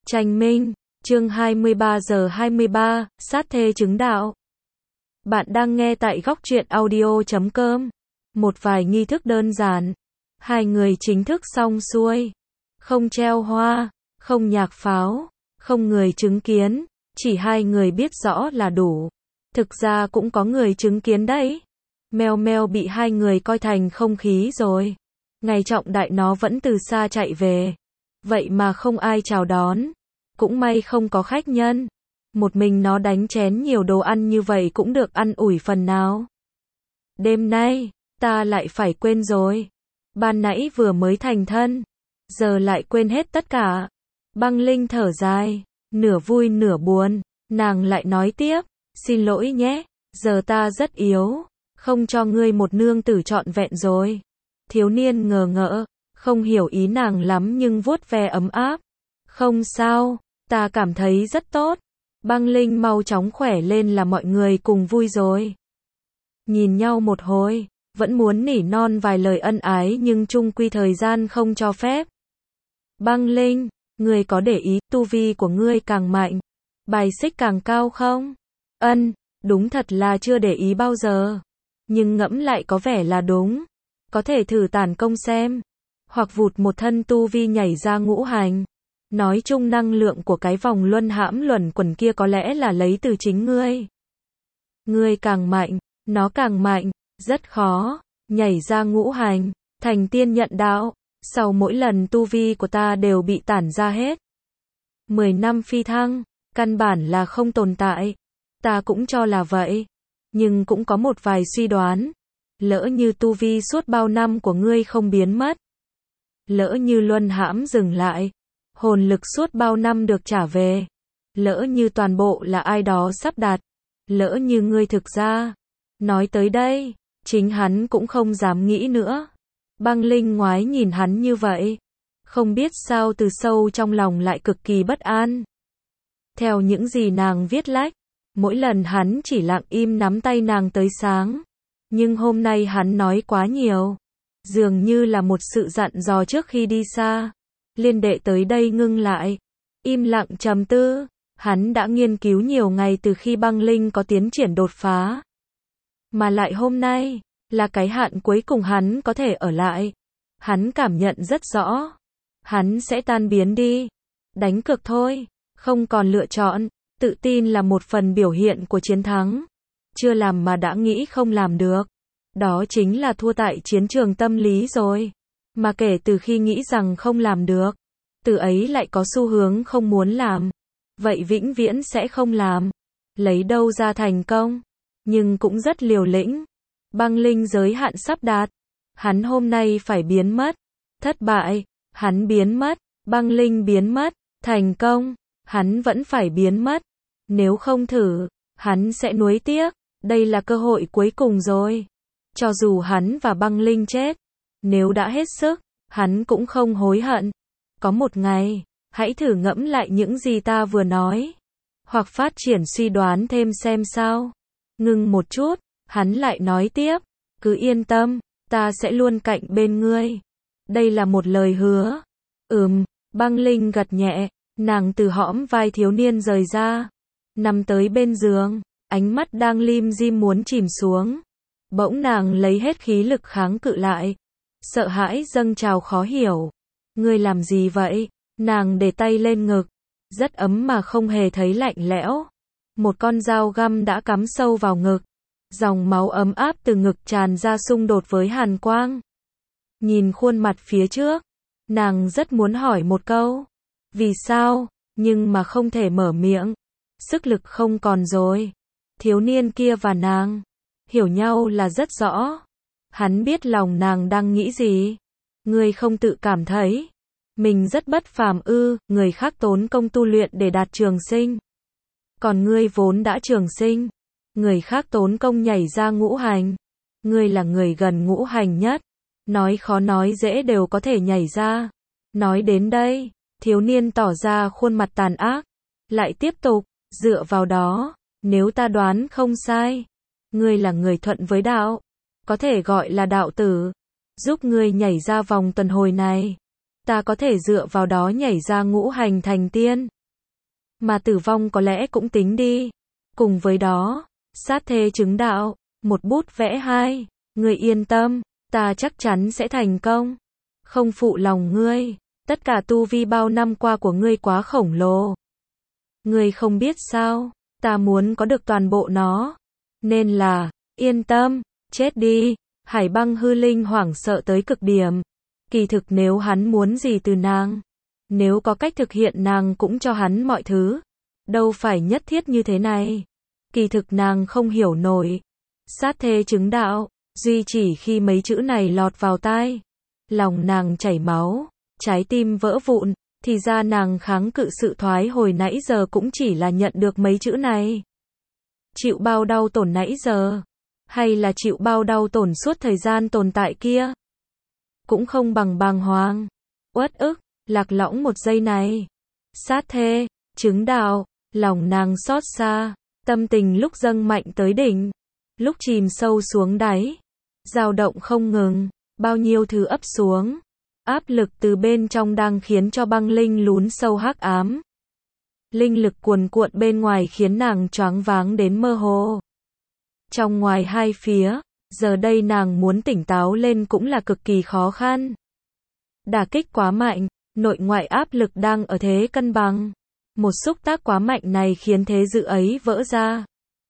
Tranh minh, chương 23 giờ 23, sát thê chứng đạo. Bạn đang nghe tại góc truyện audio.com. Một vài nghi thức đơn giản. Hai người chính thức xong xuôi. Không treo hoa, không nhạc pháo, không người chứng kiến, chỉ hai người biết rõ là đủ. Thực ra cũng có người chứng kiến đấy. Mèo mèo bị hai người coi thành không khí rồi. Ngày trọng đại nó vẫn từ xa chạy về. Vậy mà không ai chào đón. Cũng may không có khách nhân. Một mình nó đánh chén nhiều đồ ăn như vậy cũng được ăn ủi phần nào. Đêm nay, ta lại phải quên rồi. Ban nãy vừa mới thành thân. Giờ lại quên hết tất cả. Băng Linh thở dài. Nửa vui nửa buồn. Nàng lại nói tiếp. Xin lỗi nhé. Giờ ta rất yếu. Không cho ngươi một nương tử trọn vẹn rồi. Thiếu niên ngờ ngỡ. Không hiểu ý nàng lắm nhưng vuốt ve ấm áp. Không sao. Ta cảm thấy rất tốt. Băng Linh mau chóng khỏe lên là mọi người cùng vui rồi. Nhìn nhau một hồi, vẫn muốn nỉ non vài lời ân ái nhưng chung quy thời gian không cho phép. Băng Linh, ngươi có để ý tu vi của ngươi càng mạnh, bài xích càng cao không? Đúng thật là chưa để ý bao giờ. Nhưng ngẫm lại có vẻ là đúng. Có thể thử tản công xem. Hoặc vụt một thân tu vi nhảy ra ngũ hành. Nói chung năng lượng của cái vòng luân hãm luẩn quẩn kia có lẽ là lấy từ chính ngươi. Ngươi càng mạnh, nó càng mạnh, rất khó, nhảy ra ngũ hành, thành tiên nhận đạo, sau mỗi lần tu vi của ta đều bị tản ra hết. 10 năm phi thăng, căn bản là không tồn tại. Ta cũng cho là vậy, nhưng cũng có một vài suy đoán. Lỡ như tu vi suốt bao năm của ngươi không biến mất. Lỡ như luân hãm dừng lại. Hồn lực suốt bao năm được trả về. Lỡ như toàn bộ là ai đó sắp đặt. Lỡ như ngươi thực ra. Nói tới đây, chính hắn cũng không dám nghĩ nữa. Băng Linh ngoái nhìn hắn như vậy. Không biết sao từ sâu trong lòng lại cực kỳ bất an. Theo những gì nàng viết lách, mỗi lần hắn chỉ lặng im nắm tay nàng tới sáng. Nhưng hôm nay hắn nói quá nhiều. Dường như là một sự dặn dò trước khi đi xa. Liên đệ tới đây ngưng lại, im lặng trầm tư, hắn đã nghiên cứu nhiều ngày từ khi Băng Linh có tiến triển đột phá. Mà lại hôm nay, là cái hạn cuối cùng hắn có thể ở lại. Hắn cảm nhận rất rõ. Hắn sẽ tan biến đi. Đánh cược thôi, không còn lựa chọn, tự tin là một phần biểu hiện của chiến thắng. Chưa làm mà đã nghĩ không làm được. Đó chính là thua tại chiến trường tâm lý rồi. Mà kể từ khi nghĩ rằng không làm được, từ ấy lại có xu hướng không muốn làm. Vậy vĩnh viễn sẽ không làm. Lấy đâu ra thành công. Nhưng cũng rất liều lĩnh. Băng Linh giới hạn sắp đạt. Hắn hôm nay phải biến mất. Thất bại, hắn biến mất. Băng Linh biến mất. Thành công, hắn vẫn phải biến mất. Nếu không thử, hắn sẽ nuối tiếc. Đây là cơ hội cuối cùng rồi. Cho dù hắn và Băng Linh chết. Nếu đã hết sức, hắn cũng không hối hận. Có một ngày, hãy thử ngẫm lại những gì ta vừa nói. Hoặc phát triển suy đoán thêm xem sao. Ngừng một chút, hắn lại nói tiếp. Cứ yên tâm, ta sẽ luôn cạnh bên ngươi. Đây là một lời hứa. Băng Linh gật nhẹ, nàng từ hõm vai thiếu niên rời ra. Nằm tới bên giường, ánh mắt đang lim dim muốn chìm xuống. Bỗng nàng lấy hết khí lực kháng cự lại. Sợ hãi dâng trào khó hiểu. Ngươi làm gì vậy? Nàng để tay lên ngực. Rất ấm mà không hề thấy lạnh lẽo. Một con dao găm đã cắm sâu vào ngực. Dòng máu ấm áp từ ngực tràn ra xung đột với hàn quang. Nhìn khuôn mặt phía trước. Nàng rất muốn hỏi một câu. Vì sao? Nhưng mà không thể mở miệng. Sức lực không còn rồi. Thiếu niên kia và nàng hiểu nhau là rất rõ. Hắn biết lòng nàng đang nghĩ gì. Ngươi không tự cảm thấy mình rất bất phàm ư? Người khác tốn công tu luyện để đạt trường sinh. Còn ngươi vốn đã trường sinh. Người khác tốn công nhảy ra ngũ hành. Ngươi là người gần ngũ hành nhất. Nói khó nói dễ đều có thể nhảy ra. Nói đến đây, thiếu niên tỏ ra khuôn mặt tàn ác. Lại tiếp tục, dựa vào đó, nếu ta đoán không sai, ngươi là người thuận với đạo. Có thể gọi là đạo tử. Giúp ngươi nhảy ra vòng tuần hồi này. Ta có thể dựa vào đó nhảy ra ngũ hành thành tiên. Mà tử vong có lẽ cũng tính đi. Cùng với đó, sát thê chứng đạo, một bút vẽ hai, ngươi yên tâm, ta chắc chắn sẽ thành công. Không phụ lòng ngươi, tất cả tu vi bao năm qua của ngươi quá khổng lồ. Ngươi không biết sao, ta muốn có được toàn bộ nó. Nên là, yên tâm, chết đi. Hải Băng hư linh hoảng sợ tới cực điểm. Kỳ thực nếu hắn muốn gì từ nàng, nếu có cách thực hiện nàng cũng cho hắn mọi thứ. Đâu phải nhất thiết như thế này. Kỳ thực nàng không hiểu nổi. Sát thê chứng đạo, duy chỉ khi mấy chữ này lọt vào tai. Lòng nàng chảy máu, trái tim vỡ vụn, thì ra nàng kháng cự sự thoái hồi nãy giờ cũng chỉ là nhận được mấy chữ này. Chịu bao đau tổn nãy giờ, hay là chịu bao đau tổn suốt thời gian tồn tại kia. Cũng không bằng bàng hoàng, uất ức, lạc lõng một giây này. Sát thê, chứng đạo, lòng nàng xót xa, tâm tình lúc dâng mạnh tới đỉnh, lúc chìm sâu xuống đáy, dao động không ngừng, bao nhiêu thứ ấp xuống. Áp lực từ bên trong đang khiến cho băng linh lún sâu hắc ám. Linh lực cuồn cuộn bên ngoài khiến nàng choáng váng đến mơ hồ. Trong ngoài hai phía, giờ đây nàng muốn tỉnh táo lên cũng là cực kỳ khó khăn. Đả kích quá mạnh, nội ngoại áp lực đang ở thế cân bằng. Một xúc tác quá mạnh này khiến thế dự ấy vỡ ra.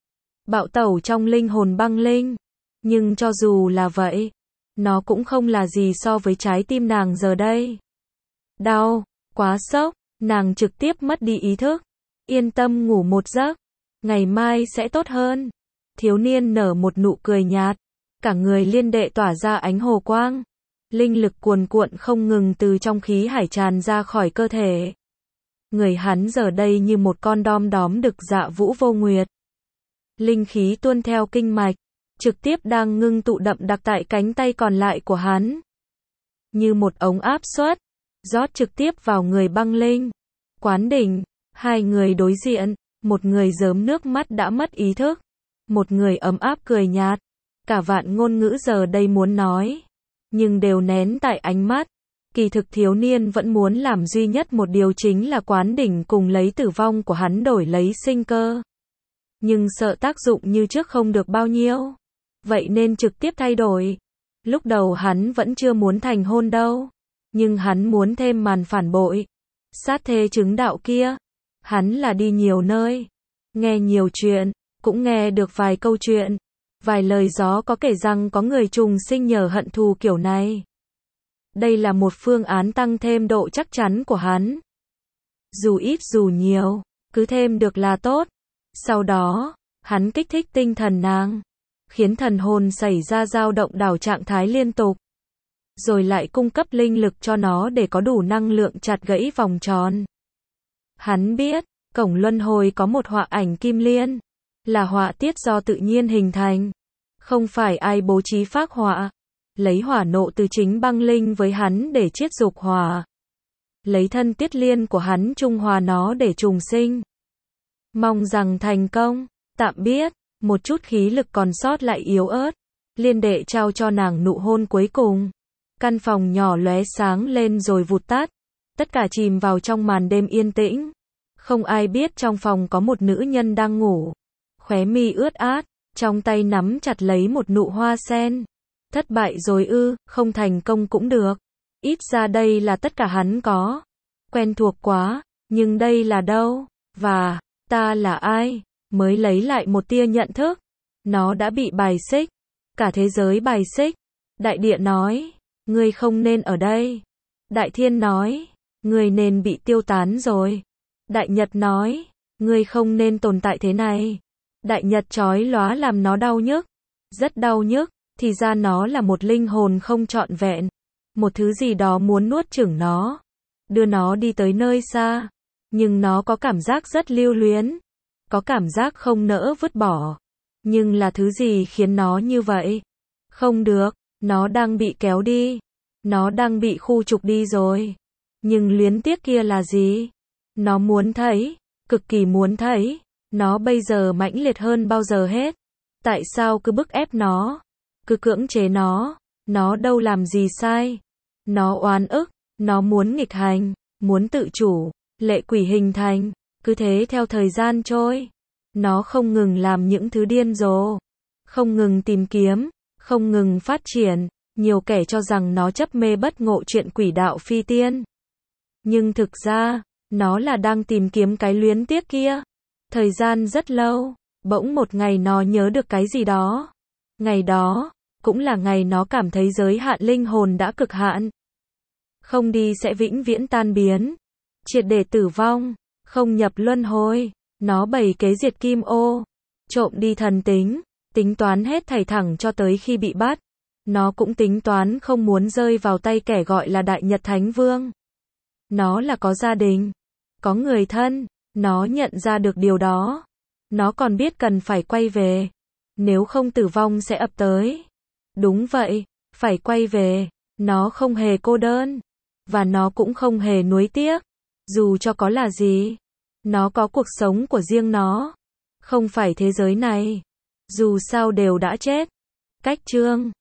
Bạo tẩu trong linh hồn băng linh. Nhưng cho dù là vậy, nó cũng không là gì so với trái tim nàng giờ đây. Đau, quá sốc, nàng trực tiếp mất đi ý thức. Yên tâm ngủ một giấc, ngày mai sẽ tốt hơn. Thiếu niên nở một nụ cười nhạt, cả người liên đệ tỏa ra ánh hồ quang. Linh lực cuồn cuộn không ngừng từ trong khí hải tràn ra khỏi cơ thể. Người hắn giờ đây như một con đom đóm đực dạ vũ vô nguyệt. Linh khí tuôn theo kinh mạch, trực tiếp đang ngưng tụ đậm đặc tại cánh tay còn lại của hắn. Như một ống áp suất, rót trực tiếp vào người băng linh. Quán đỉnh, hai người đối diện, một người rớm nước mắt đã mất ý thức. Một người ấm áp cười nhạt. Cả vạn ngôn ngữ giờ đây muốn nói, nhưng đều nén tại ánh mắt. Kỳ thực thiếu niên vẫn muốn làm duy nhất một điều chính là quán đỉnh cùng lấy tử vong của hắn đổi lấy sinh cơ. Nhưng sợ tác dụng như trước không được bao nhiêu. Vậy nên trực tiếp thay đổi. Lúc đầu hắn vẫn chưa muốn thành hôn đâu. Nhưng hắn muốn thêm màn phản bội. Sát thê chứng đạo kia. Hắn là đi nhiều nơi. Nghe nhiều chuyện. Cũng nghe được vài câu chuyện. Vài lời gió có kể rằng có người trùng sinh nhờ hận thù kiểu này. Đây là một phương án tăng thêm độ chắc chắn của hắn. Dù ít dù nhiều, cứ thêm được là tốt. Sau đó, hắn kích thích tinh thần nàng, khiến thần hồn xảy ra dao động đảo trạng thái liên tục. Rồi lại cung cấp linh lực cho nó để có đủ năng lượng chặt gãy vòng tròn. Hắn biết, cổng luân hồi có một họa ảnh kim liên, là họa tiết do tự nhiên hình thành. Không phải ai bố trí phác họa. Lấy hỏa nộ từ chính băng linh với hắn để chiết dục hỏa. Lấy thân tiết liên của hắn trung hòa nó để trùng sinh. Mong rằng thành công. Tạm biết, một chút khí lực còn sót lại yếu ớt. Liên đệ trao cho nàng nụ hôn cuối cùng. Căn phòng nhỏ lóe sáng lên rồi vụt tắt. Tất cả chìm vào trong màn đêm yên tĩnh. Không ai biết trong phòng có một nữ nhân đang ngủ. Khóe mi ướt át, trong tay nắm chặt lấy một nụ hoa sen. Thất bại rồi ư, không thành công cũng được. Ít ra đây là tất cả hắn có. Quen thuộc quá, nhưng đây là đâu? Và, ta là ai? Mới lấy lại một tia nhận thức. Nó đã bị bài xích. Cả thế giới bài xích. Đại địa nói, ngươi không nên ở đây. Đại thiên nói, ngươi nên bị tiêu tán rồi. Đại nhật nói, ngươi không nên tồn tại thế này. Đại nhật chói lóa làm nó đau nhức. Rất đau nhức. Thì ra nó là một linh hồn không trọn vẹn. Một thứ gì đó muốn nuốt chửng nó. Đưa nó đi tới nơi xa. Nhưng nó có cảm giác rất lưu luyến. Có cảm giác không nỡ vứt bỏ. Nhưng là thứ gì khiến nó như vậy? Không được. Nó đang bị kéo đi. Nó đang bị khu trục đi rồi. Nhưng luyến tiếc kia là gì? Nó muốn thấy. Cực kỳ muốn thấy. Nó bây giờ mãnh liệt hơn bao giờ hết. Tại sao cứ bức ép nó? Cứ cưỡng chế nó đâu làm gì sai. Nó oán ức, nó muốn nghịch hành, muốn tự chủ, lệ quỷ hình thành, Cứ thế theo thời gian trôi, nó không ngừng làm những thứ điên rồ, không ngừng tìm kiếm, không ngừng phát triển, nhiều kẻ cho rằng nó chấp mê bất ngộ chuyện quỷ đạo phi tiên. Nhưng thực ra, nó là đang tìm kiếm cái luyến tiếc kia. Thời gian rất lâu, bỗng một ngày nó nhớ được cái gì đó. Ngày đó, cũng là ngày nó cảm thấy giới hạn linh hồn đã cực hạn. Không đi sẽ vĩnh viễn tan biến, triệt để tử vong, không nhập luân hồi. Nó bày kế diệt kim ô, trộm đi thần tính, tính toán hết thảy thẳng cho tới khi bị bắt. Nó cũng tính toán không muốn rơi vào tay kẻ gọi là Đại Nhật Thánh Vương. Nó là có gia đình, có người thân, nó nhận ra được điều đó. Nó còn biết cần phải quay về, nếu không tử vong sẽ ập tới. Đúng vậy, phải quay về, nó không hề cô đơn, và nó cũng không hề nuối tiếc. Dù cho có là gì, nó có cuộc sống của riêng nó, không phải thế giới này. Dù sao đều đã chết. Cách chương